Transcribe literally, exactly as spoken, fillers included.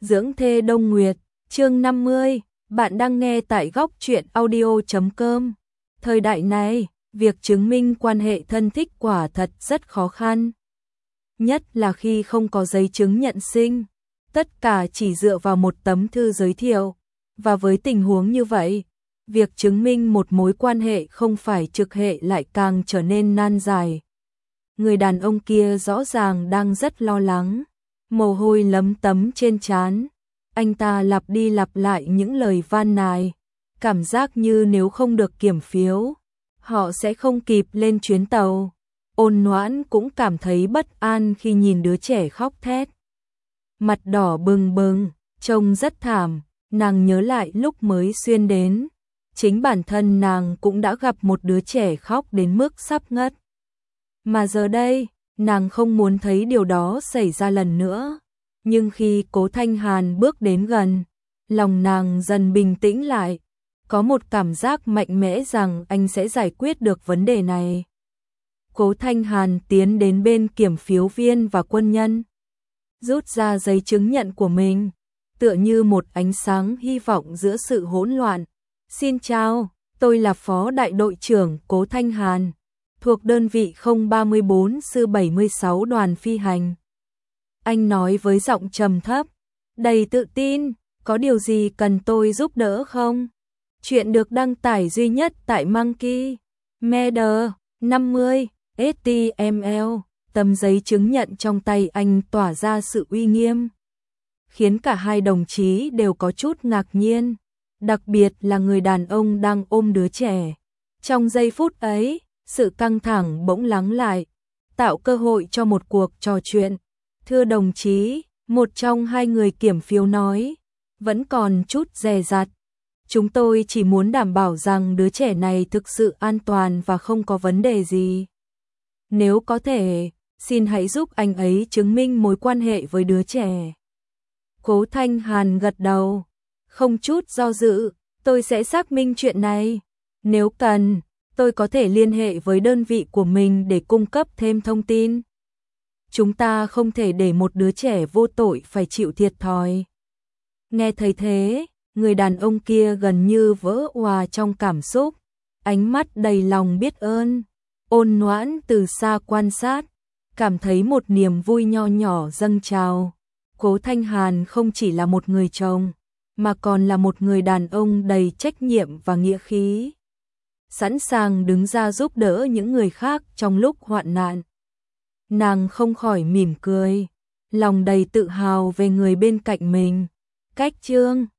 Dưỡng thê Đông Nguyệt, chương năm mươi, bạn đang nghe tại góc truyện audio chấm com. Thời đại này, việc chứng minh quan hệ thân thích quả thật rất khó khăn. Nhất là khi không có giấy chứng nhận sinh, tất cả chỉ dựa vào một tấm thư giới thiệu. Và với tình huống như vậy, việc chứng minh một mối quan hệ không phải trực hệ lại càng trở nên nan giải. Người đàn ông kia rõ ràng đang rất lo lắng. Mồ hôi lấm tấm trên trán, anh ta lặp đi lặp lại những lời van nài, cảm giác như nếu không được kiểm phiếu, họ sẽ không kịp lên chuyến tàu. Ôn Noãn cũng cảm thấy bất an khi nhìn đứa trẻ khóc thét. Mặt đỏ bừng bừng, trông rất thảm, nàng nhớ lại lúc mới xuyên đến. Chính bản thân nàng cũng đã gặp một đứa trẻ khóc đến mức sắp ngất. Mà giờ đây, nàng không muốn thấy điều đó xảy ra lần nữa. Nhưng khi Cố Thanh Hàn bước đến gần, lòng nàng dần bình tĩnh lại. Có một cảm giác mạnh mẽ rằng anh sẽ giải quyết được vấn đề này. Cố Thanh Hàn tiến đến bên kiểm phiếu viên và quân nhân, rút ra giấy chứng nhận của mình, tựa như một ánh sáng hy vọng giữa sự hỗn loạn. Xin chào, tôi là Phó Đại đội trưởng Cố Thanh Hàn, thuộc đơn vị không ba bốn sư bảy mươi sáu đoàn phi hành. Anh nói với giọng trầm thấp, đầy tự tin, có điều gì cần tôi giúp đỡ không? Chuyện được đăng tải duy nhất tại Monkey Media năm mươi ét tê em lờ. Tấm giấy chứng nhận trong tay anh tỏa ra sự uy nghiêm, khiến cả hai đồng chí đều có chút ngạc nhiên, đặc biệt là người đàn ông đang ôm đứa trẻ. Trong giây phút ấy, sự căng thẳng bỗng lắng lại, tạo cơ hội cho một cuộc trò chuyện. Thưa đồng chí, một trong hai người kiểm phiếu nói, vẫn còn chút dè dặt. Chúng tôi chỉ muốn đảm bảo rằng đứa trẻ này thực sự an toàn và không có vấn đề gì. Nếu có thể, xin hãy giúp anh ấy chứng minh mối quan hệ với đứa trẻ. Cố Thanh Hàn gật đầu, không chút do dự, tôi sẽ xác minh chuyện này. Nếu cần, tôi có thể liên hệ với đơn vị của mình để cung cấp thêm thông tin. Chúng ta không thể để một đứa trẻ vô tội phải chịu thiệt thòi. Nghe thấy thế, người đàn ông kia gần như vỡ òa trong cảm xúc, ánh mắt đầy lòng biết ơn. Ôn Noãn từ xa quan sát, cảm thấy một niềm vui nho nhỏ dâng trào. Cố Thanh Hàn không chỉ là một người chồng, mà còn là một người đàn ông đầy trách nhiệm và nghĩa khí, sẵn sàng đứng ra giúp đỡ những người khác trong lúc hoạn nạn. Nàng không khỏi mỉm cười, lòng đầy tự hào về người bên cạnh mình. Cách chương